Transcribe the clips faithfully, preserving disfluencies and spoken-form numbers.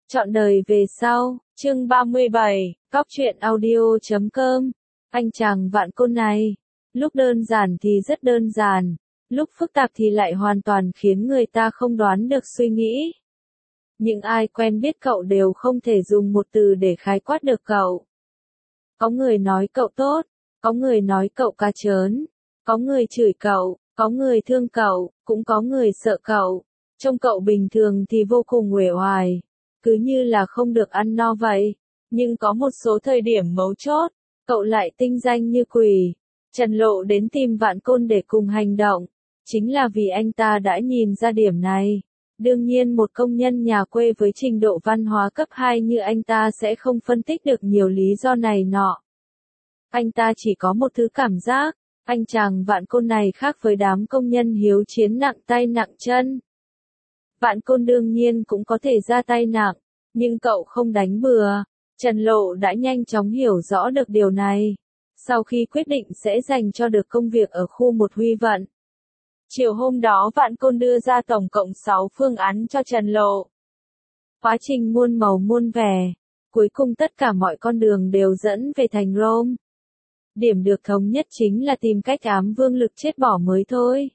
Trọn đời về sau, chương ba mươi bảy, cóc truyện audio chấm com. Anh chàng vạn côn này, lúc đơn giản thì rất đơn giản, lúc phức tạp thì lại hoàn toàn khiến người ta không đoán được suy nghĩ. Những ai quen biết cậu đều không thể dùng một từ để khái quát được cậu. Có người nói cậu tốt, có người nói cậu cá trớn, có người chửi cậu, có người thương cậu, cũng có người sợ cậu. Trông cậu bình thường thì vô cùng uể oải, cứ như là không được ăn no vậy. Nhưng có một số thời điểm mấu chốt, cậu lại tinh danh như quỷ. Trần Lộ đến tìm Vạn Côn để cùng hành động, chính là vì anh ta đã nhìn ra điểm này. Đương nhiên một công nhân nhà quê với trình độ văn hóa cấp hai như anh ta sẽ không phân tích được nhiều lý do này nọ. Anh ta chỉ có một thứ cảm giác, anh chàng Vạn Côn này khác với đám công nhân hiếu chiến nặng tay nặng chân. Vạn Côn đương nhiên cũng có thể ra tay nặng, nhưng cậu không đánh bừa. Trần Lộ đã nhanh chóng hiểu rõ được điều này. Sau khi quyết định sẽ dành cho được công việc ở khu một Huy Vận. Chiều hôm đó Vạn Côn đưa ra tổng cộng sáu phương án cho Trần Lộ. Quá trình muôn màu muôn vẻ, cuối cùng tất cả mọi con đường đều dẫn về thành Rome. Điểm được thống nhất chính là tìm cách ám Vương Lực chết bỏ mới thôi.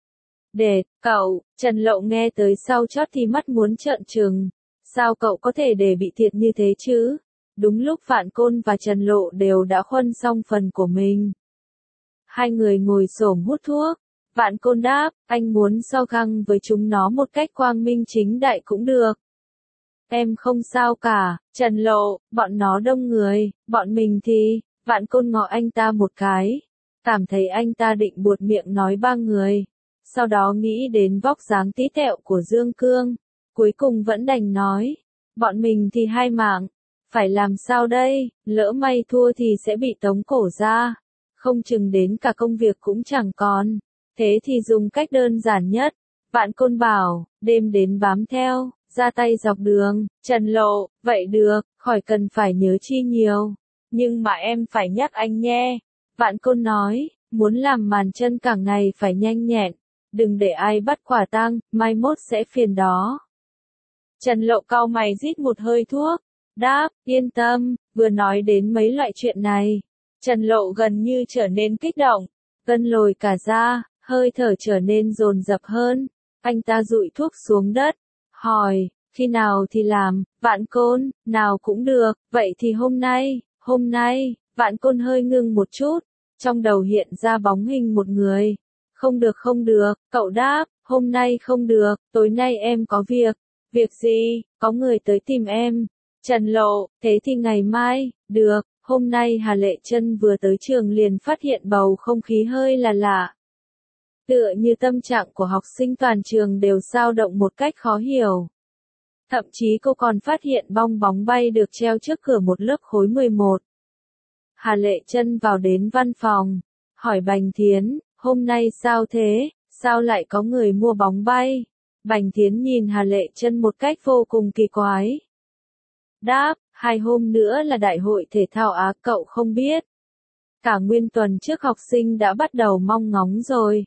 Để, cậu, Trần Lộ nghe tới sau chót thì mắt muốn trợn trừng. Sao cậu có thể để bị thiệt như thế chứ? Đúng lúc Vạn Côn và Trần Lộ đều đã khuân xong phần của mình. Hai người ngồi xổm hút thuốc. Vạn Côn đáp, anh muốn so găng với chúng nó một cách quang minh chính đại cũng được. Em không sao cả, Trần Lộ, bọn nó đông người, bọn mình thì, Vạn Côn ngó anh ta một cái. Cảm thấy anh ta định buột miệng nói ba người. Sau đó nghĩ đến vóc dáng tí tẹo của Dương Cương. Cuối cùng vẫn đành nói, bọn mình thì hai mạng. Phải làm sao đây, lỡ may thua thì sẽ bị tống cổ ra. Không chừng đến cả công việc cũng chẳng còn. Thế thì dùng cách đơn giản nhất. Vạn Côn bảo, đêm đến bám theo, ra tay dọc đường. Trần Lộ, vậy được, khỏi cần phải nhớ chi nhiều. Nhưng mà em phải nhắc anh nhé. Vạn Côn nói, muốn làm màn chân cẳng này phải nhanh nhẹn. Đừng để ai bắt quả tang, mai mốt sẽ phiền đó. Trần Lộ cau mày rít một hơi thuốc. Đáp, yên tâm, vừa nói đến mấy loại chuyện này. Trần Lộ gần như trở nên kích động, gân lồi cả da, hơi thở trở nên dồn dập hơn. Anh ta dụi thuốc xuống đất, hỏi, khi nào thì làm, Vạn Côn, nào cũng được, vậy thì hôm nay, hôm nay, Vạn Côn hơi ngưng một chút, trong đầu hiện ra bóng hình một người. Không được không được, cậu đáp, hôm nay không được, tối nay em có việc. Việc gì, có người tới tìm em. Trần Lộ, thế thì ngày mai, được, hôm nay Hà Lệ Trân vừa tới trường liền phát hiện bầu không khí hơi là lạ. Tựa như tâm trạng của học sinh toàn trường đều dao động một cách khó hiểu. Thậm chí cô còn phát hiện bong bóng bay được treo trước cửa một lớp khối mười một. Hà Lệ Trân vào đến văn phòng, hỏi Bành Thiến, hôm nay sao thế, sao lại có người mua bóng bay? Bành Thiến nhìn Hà Lệ Trân một cách vô cùng kỳ quái. Đáp, hai hôm nữa là đại hội thể thao Á cậu không biết. Cả nguyên tuần trước học sinh đã bắt đầu mong ngóng rồi.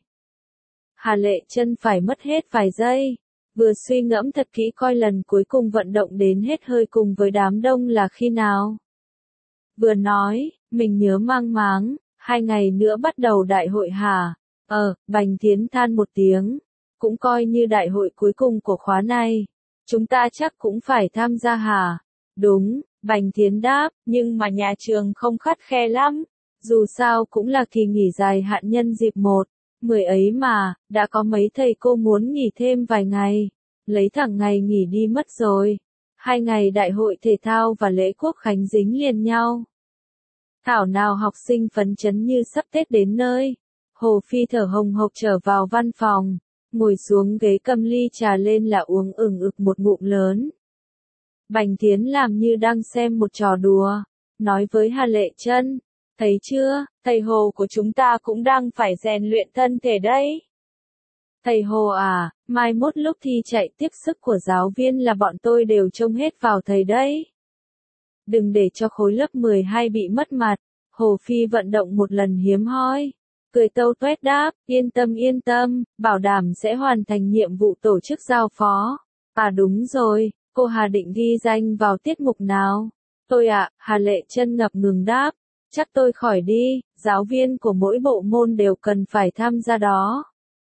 Hà Lệ Trân phải mất hết vài giây, vừa suy ngẫm thật kỹ coi lần cuối cùng vận động đến hết hơi cùng với đám đông là khi nào. Vừa nói, mình nhớ mang máng, hai ngày nữa bắt đầu đại hội hả? Ờ, Bành Thiến than một tiếng, cũng coi như đại hội cuối cùng của khóa này. Chúng ta chắc cũng phải tham gia hả? Đúng, Bành Thiến đáp, nhưng mà nhà trường không khắt khe lắm. Dù sao cũng là kỳ nghỉ dài hạn nhân dịp một, mười ấy mà, đã có mấy thầy cô muốn nghỉ thêm vài ngày. Lấy thẳng ngày nghỉ đi mất rồi. Hai ngày đại hội thể thao và lễ quốc khánh dính liền nhau. Thảo nào học sinh phấn chấn như sắp Tết đến nơi. Hồ Phi thở hồng hộc trở vào văn phòng, ngồi xuống ghế cầm ly trà lên là uống ửng ực một ngụm lớn. Bành Thiến làm như đang xem một trò đùa, nói với Hà Lệ Trân, thấy chưa, thầy Hồ của chúng ta cũng đang phải rèn luyện thân thể đấy. Thầy Hồ à, mai mốt lúc thi chạy tiếp sức của giáo viên là bọn tôi đều trông hết vào thầy đấy. Đừng để cho khối lớp mười hai bị mất mặt. Hồ Phi vận động một lần hiếm hoi. Cười tâu tuét đáp, yên tâm yên tâm, bảo đảm sẽ hoàn thành nhiệm vụ tổ chức giao phó. À đúng rồi, Cô Hà định ghi danh vào tiết mục nào? Tôi ạ, à, Hà Lệ Chân ngập ngừng đáp. Chắc tôi khỏi đi, giáo viên của mỗi bộ môn đều cần phải tham gia đó.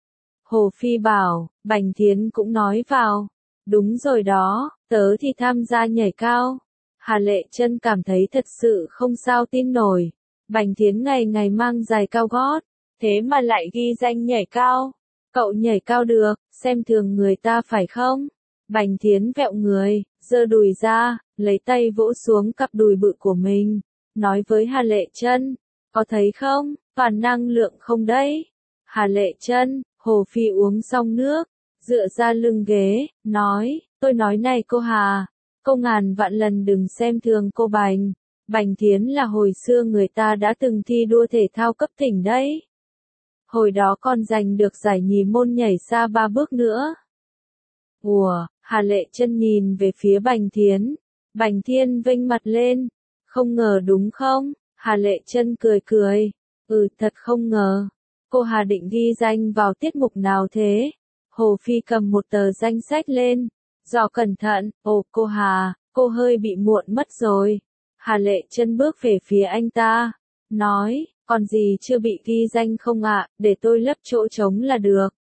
Hồ Phi bảo, Bành Thiến cũng nói vào. Đúng rồi đó, tớ thì tham gia nhảy cao. Hà Lệ Chân cảm thấy thật sự không sao tin nổi. Bành Thiến ngày ngày mang giày cao gót, thế mà lại ghi danh nhảy cao. Cậu nhảy cao được, xem thường người ta phải không? Bành Thiến vẹo người, giơ đùi ra, lấy tay vỗ xuống cặp đùi bự của mình, nói với Hà Lệ Chân, có thấy không, toàn năng lượng không đấy? Hà Lệ Chân, Hồ Phi uống xong nước, dựa ra lưng ghế, nói, tôi nói này cô Hà, cô ngàn vạn lần đừng xem thường cô Bành. Bành Thiến là hồi xưa người ta đã từng thi đua thể thao cấp tỉnh đấy. Hồi đó còn giành được giải nhì môn nhảy xa ba bước nữa. Ủa, Hà Lệ Chân nhìn về phía Bành Thiến. Bành Thiên vênh mặt lên. Không ngờ đúng không? Hà Lệ Chân cười cười. Ừ, thật không ngờ. Cô Hà định ghi danh vào tiết mục nào thế? Hồ Phi cầm một tờ danh sách lên. Dò cẩn thận. Ồ, cô Hà, cô hơi bị muộn mất rồi. Hà Lệ Chân bước về phía anh ta. Nói, còn gì chưa bị ghi danh không ạ, để tôi lấp chỗ trống là được.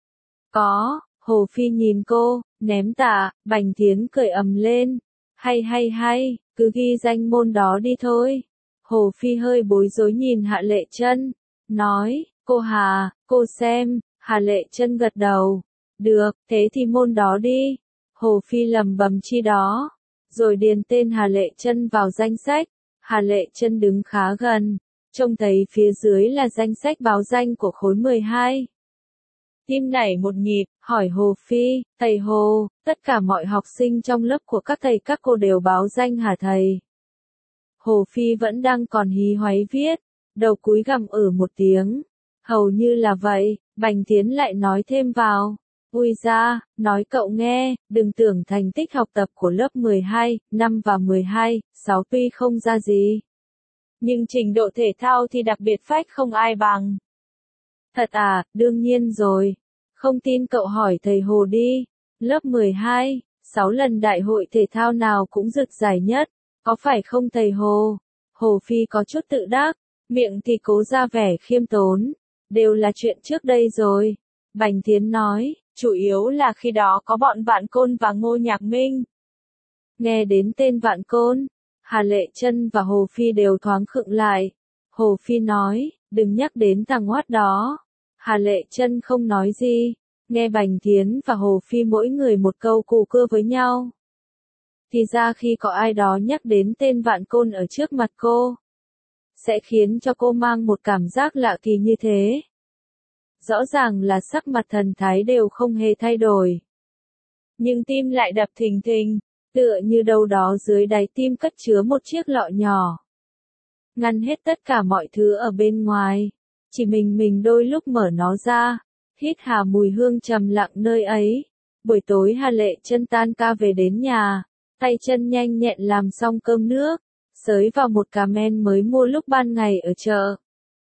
Có. Hồ Phi nhìn cô, ném tạ, Bành Thiến cười ầm lên. Hay hay hay, cứ ghi danh môn đó đi thôi. Hồ Phi hơi bối rối nhìn Hà Lệ Chân, nói, cô Hà, cô xem. Hà Lệ Chân gật đầu. Được, thế thì môn đó đi. Hồ Phi lầm bầm chi đó, rồi điền tên Hà Lệ Chân vào danh sách. Hà Lệ Chân đứng khá gần, trông thấy phía dưới là danh sách báo danh của khối mười hai. Tim nảy một nhịp, hỏi Hồ Phi, thầy Hồ, tất cả mọi học sinh trong lớp của các thầy các cô đều báo danh hả thầy? Hồ Phi vẫn đang còn hí hoáy viết, đầu cúi gằm ử một tiếng. Hầu như là vậy, Bành Thiến lại nói thêm vào. Ui da, nói cậu nghe, đừng tưởng thành tích học tập của lớp mười hai, năm và mười hai, sáu tuy không ra gì. Nhưng trình độ thể thao thì đặc biệt phách không ai bằng. Thật à, đương nhiên rồi. Không tin cậu hỏi thầy Hồ đi. Lớp mười hai, sáu lần đại hội thể thao nào cũng rực giải nhất. Có phải không thầy Hồ? Hồ Phi có chút tự đắc, miệng thì cố ra vẻ khiêm tốn. Đều là chuyện trước đây rồi. Bành Thiến nói, chủ yếu là khi đó có bọn Vạn Côn và Ngô Nhạc Minh. Nghe đến tên Vạn Côn, Hà Lệ Chân và Hồ Phi đều thoáng khựng lại. Hồ Phi nói, đừng nhắc đến thằng oát đó. Hà Lệ Chân không nói gì, nghe Bành Thiến và Hồ Phi mỗi người một câu cù cưa với nhau. Thì ra khi có ai đó nhắc đến tên Vạn Côn ở trước mặt cô, sẽ khiến cho cô mang một cảm giác lạ kỳ như thế. Rõ ràng là sắc mặt thần thái đều không hề thay đổi. Nhưng tim lại đập thình thình, tựa như đâu đó dưới đáy tim cất chứa một chiếc lọ nhỏ. Ngăn hết tất cả mọi thứ ở bên ngoài. Chỉ mình mình đôi lúc mở nó ra, hít hà mùi hương trầm lặng nơi ấy. Buổi tối Hà Lệ Chân tan ca về đến nhà, tay chân nhanh nhẹn làm xong cơm nước, xới vào một cà men mới mua lúc ban ngày ở chợ.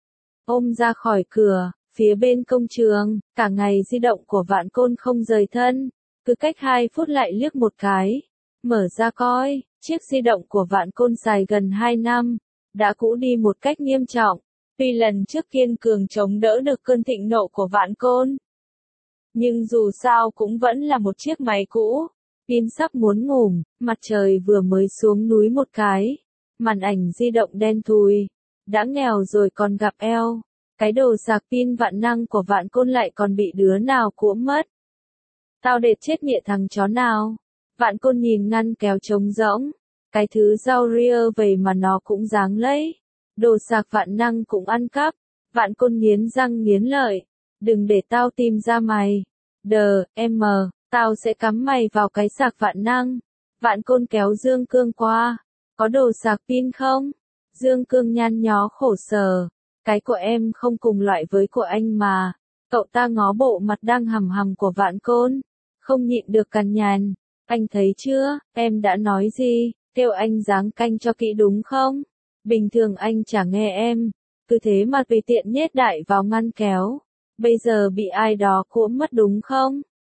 Ôm ra khỏi cửa, phía bên công trường, cả ngày di động của Vạn Côn không rời thân, cứ cách hai phút lại liếc một cái. Mở ra coi, chiếc di động của Vạn Côn xài gần hai năm, đã cũ đi một cách nghiêm trọng. Tuy lần trước kiên cường chống đỡ được cơn thịnh nộ của Vạn Côn, nhưng dù sao cũng vẫn là một chiếc máy cũ. Pin sắp muốn ngủm, mặt trời vừa mới xuống núi một cái. Màn ảnh di động đen thui. Đã nghèo rồi còn gặp eo. Cái đồ sạc pin vạn năng của Vạn Côn lại còn bị đứa nào cuỗm mất. Tao đệt chết mẹ thằng chó nào. Vạn Côn nhìn ngăn kéo trống rỗng. Cái thứ rau ria vậy mà nó cũng dáng lấy. Đồ sạc vạn năng cũng ăn cắp. Vạn Côn nghiến răng nghiến lợi. Đừng để tao tìm ra mày. Đờ, em mờ, tao sẽ cắm mày vào cái sạc vạn năng. Vạn Côn kéo Dương Cương qua. Có đồ sạc pin không? Dương Cương nhăn nhó khổ sở. Cái của em không cùng loại với của anh mà. Cậu ta ngó bộ mặt đang hầm hầm của Vạn Côn. Không nhịn được cằn nhằn. Anh thấy chưa, em đã nói gì, kêu anh giáng canh cho kỹ đúng không? Bình thường anh chả nghe em. Cứ thế mà tùy tiện nhét đại vào ngăn kéo. Bây giờ bị ai đó cuỗm mất đúng không?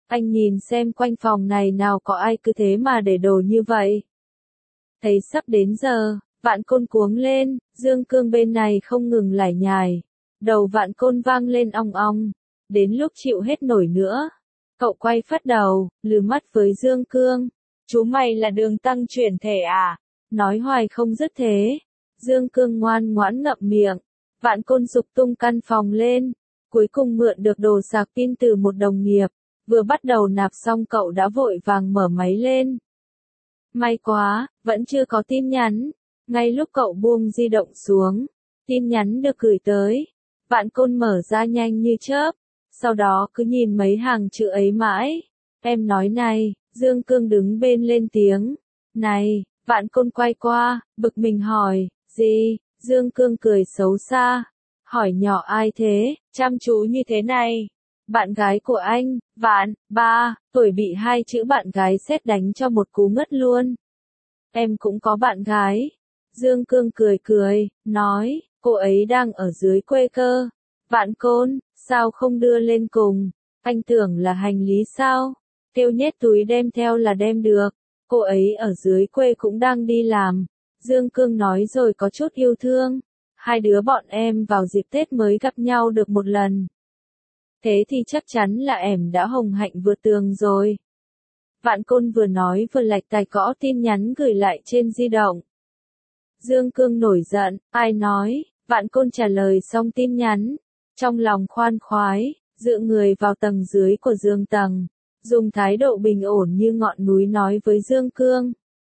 Anh nhìn xem quanh phòng này nào có ai cứ thế mà để đồ như vậy. Thấy sắp đến giờ, Vạn Côn cuống lên, Dương Cương bên này không ngừng lải nhải. Đầu Vạn Côn vang lên ong ong. Đến lúc chịu hết nổi nữa. Cậu quay phát đầu, lừ mắt với Dương Cương. Chú mày là đường tăng chuyển thể à? Nói hoài không dứt thế. Dương Cương ngoan ngoãn ngậm miệng. Vạn Côn dục tung căn phòng lên. Cuối cùng mượn được đồ sạc pin từ một đồng nghiệp. Vừa bắt đầu nạp xong cậu đã vội vàng mở máy lên. May quá, vẫn chưa có tin nhắn. Ngay lúc cậu buông di động xuống, tin nhắn được gửi tới. Vạn Côn mở ra nhanh như chớp. Sau đó cứ nhìn mấy hàng chữ ấy mãi. Em nói này, Dương Cương đứng bên lên tiếng. Này, Vạn Côn quay qua, bực mình hỏi, gì? Dương Cương cười xấu xa. Hỏi nhỏ ai thế, chăm chú như thế này. Bạn gái của anh, Vạn, ba, tuổi bị hai chữ bạn gái sét đánh cho một cú ngất luôn. Em cũng có bạn gái. Dương Cương cười cười, nói, cô ấy đang ở dưới quê cơ. Vạn Côn, sao không đưa lên cùng? Anh tưởng là hành lý sao? Kêu nhét túi đem theo là đem được. Cô ấy ở dưới quê cũng đang đi làm. Dương Cương nói rồi có chút yêu thương. Hai đứa bọn em vào dịp Tết mới gặp nhau được một lần. Thế thì chắc chắn là em đã hồng hạnh vượt tường rồi. Vạn Côn vừa nói vừa lạch tài gõ tin nhắn gửi lại trên di động. Dương Cương nổi giận, ai nói? Vạn Côn trả lời xong tin nhắn. Trong lòng khoan khoái, dựa người vào tầng dưới của giường tầng. Dùng thái độ bình ổn như ngọn núi nói với Dương Cương.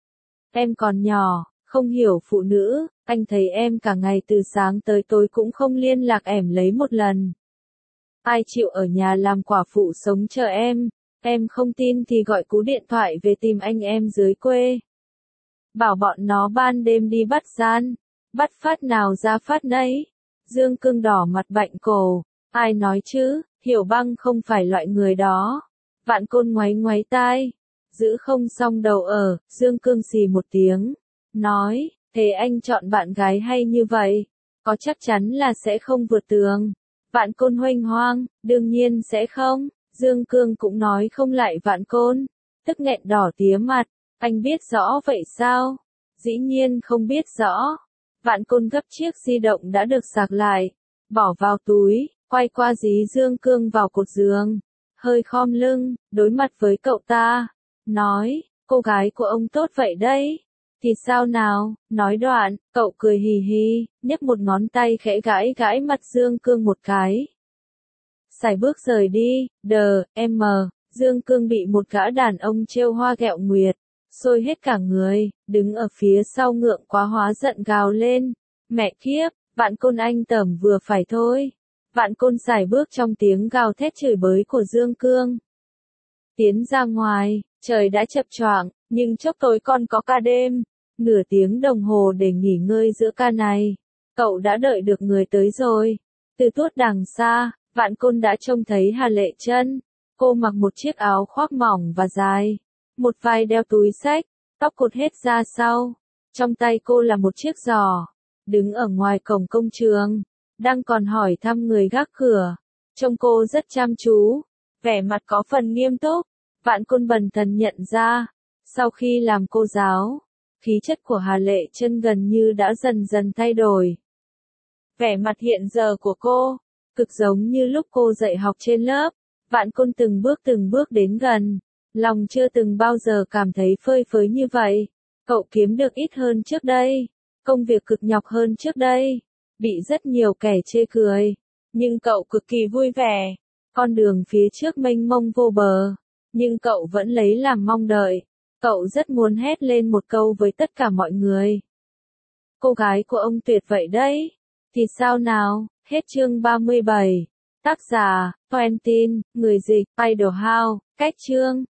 Em còn nhỏ, không hiểu phụ nữ, anh thấy em cả ngày từ sáng tới tối cũng không liên lạc em lấy một lần. Ai chịu ở nhà làm quả phụ sống chờ em, em không tin thì gọi cú điện thoại về tìm anh em dưới quê. Bảo bọn nó ban đêm đi bắt gian, bắt phát nào ra phát nấy. Dương Cương đỏ mặt bạnh cổ, ai nói chứ, Hiểu Băng không phải loại người đó. Vạn Côn ngoáy ngoáy tai, giữ không xong đầu ở, Dương Cương xì một tiếng, nói, thế anh chọn bạn gái hay như vậy, có chắc chắn là sẽ không vượt tường. Vạn Côn huênh hoang, đương nhiên sẽ không. Dương Cương cũng nói không lại Vạn Côn, tức nghẹn đỏ tía mặt, anh biết rõ vậy sao? Dĩ nhiên không biết rõ. Vạn Côn gấp chiếc di động đã được sạc lại, bỏ vào túi, quay qua dí Dương Cương vào cột giường, hơi khom lưng, đối mặt với cậu ta, nói, cô gái của ông tốt vậy đấy. Thì sao nào, nói đoạn, cậu cười hì hì, nhấc một ngón tay khẽ gãi gãi mặt Dương Cương một cái. Sải bước rời đi, đờ, em mờ, Dương Cương bị một gã đàn ông trêu hoa ghẹo nguyệt, sôi hết cả người, đứng ở phía sau ngượng quá hóa giận gào lên. Mẹ kiếp, Vạn Côn anh tẩm vừa phải thôi. Vạn Côn sải bước trong tiếng gào thét chửi bới của Dương Cương. Tiến ra ngoài, trời đã chập choạng, nhưng chốc tối còn có ca đêm. Nửa tiếng đồng hồ để nghỉ ngơi giữa ca này. Cậu đã đợi được người tới rồi. Từ tuốt đằng xa, Vạn Côn đã trông thấy Hà Lệ Chân. Cô mặc một chiếc áo khoác mỏng và dài. Một vai đeo túi xách, tóc cột hết ra sau. Trong tay cô là một chiếc giỏ. Đứng ở ngoài cổng công trường. Đang còn hỏi thăm người gác cửa. Trông cô rất chăm chú. Vẻ mặt có phần nghiêm túc. Vạn Côn bần thần nhận ra. Sau khi làm cô giáo, khí chất của Hà Lệ Chân gần như đã dần dần thay đổi. Vẻ mặt hiện giờ của cô, cực giống như lúc cô dạy học trên lớp. Vạn Côn từng bước từng bước đến gần, lòng chưa từng bao giờ cảm thấy phơi phới như vậy. Cậu kiếm được ít hơn trước đây, công việc cực nhọc hơn trước đây, bị rất nhiều kẻ chê cười, nhưng cậu cực kỳ vui vẻ. Con đường phía trước mênh mông vô bờ, nhưng cậu vẫn lấy làm mong đợi. Cậu rất muốn hét lên một câu với tất cả mọi người. Cô gái của ông tuyệt vậy đấy. Thì sao nào, hết chương ba mươi bảy. Tác giả, Quentin, người dịch, Idle House, cách chương.